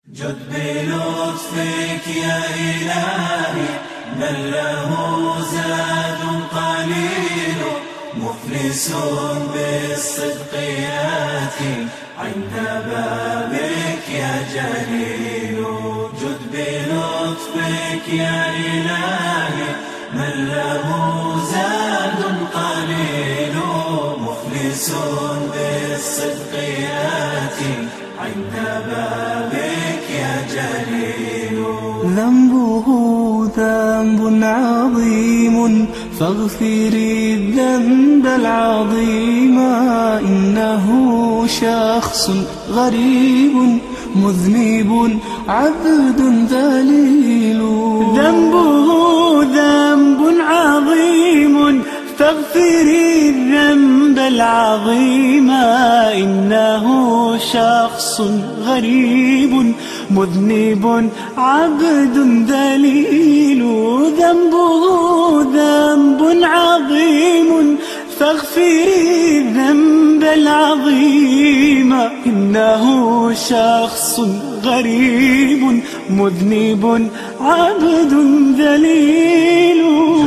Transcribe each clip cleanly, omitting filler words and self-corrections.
جد بلطفك يا إلهي، من له زاد قليل، مفلس بالصدق ياتي عند بابك يا جليل. جد بلطفك يا إلهي، من له زاد قليل، مفلس بالصدق ياتي عند بابك يا جليل. ذنبه ذنب عظيم، فاغفري الذنب العظيم. إنه شخص غريب مذنب عبد ذليل. ذنبه ذنب عظيم، فاغفري الذنب العظيم. إنه شخص غريب مذنب عبد ذليل. ذنبه ذنب عظيم، فاغفري الذنب العظيم. إنه شخص غريب مذنب عبد ذليل.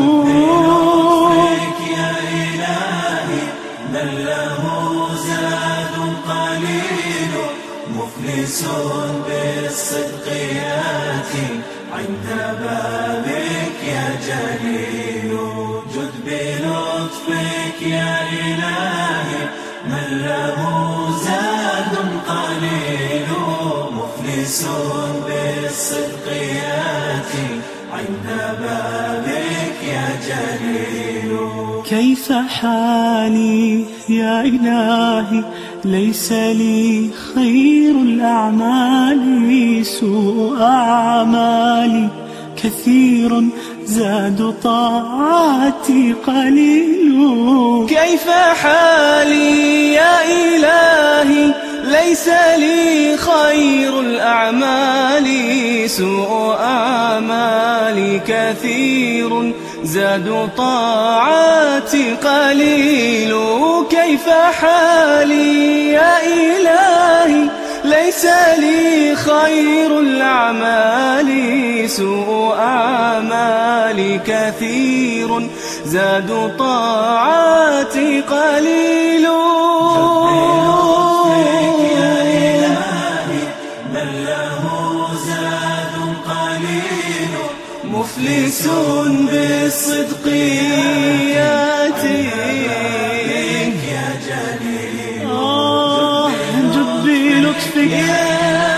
مفلس بالصدق ياتي عند بابك يا جليل. جد بلطفك يا إلهي، من له زاد قليل، مفلس بالصدق ياتي عند بابك يا جليل. كيف حالي يا إلهي، ليس لي خير الأعمال، سوء أعمالي كثير، زاد طاعتي قليل. كيف حالي يا إلهي، ليس لي خير الأعمال، سوء أعمالي كثير، زاد طاعتي قليل. كيف حالي يا إلهي، ليس لي خير الأعمال، سوء أعمالي كثير، زاد طاعتي قليل. مفلس بالصدق ياتي يا جليل. جد بلطفك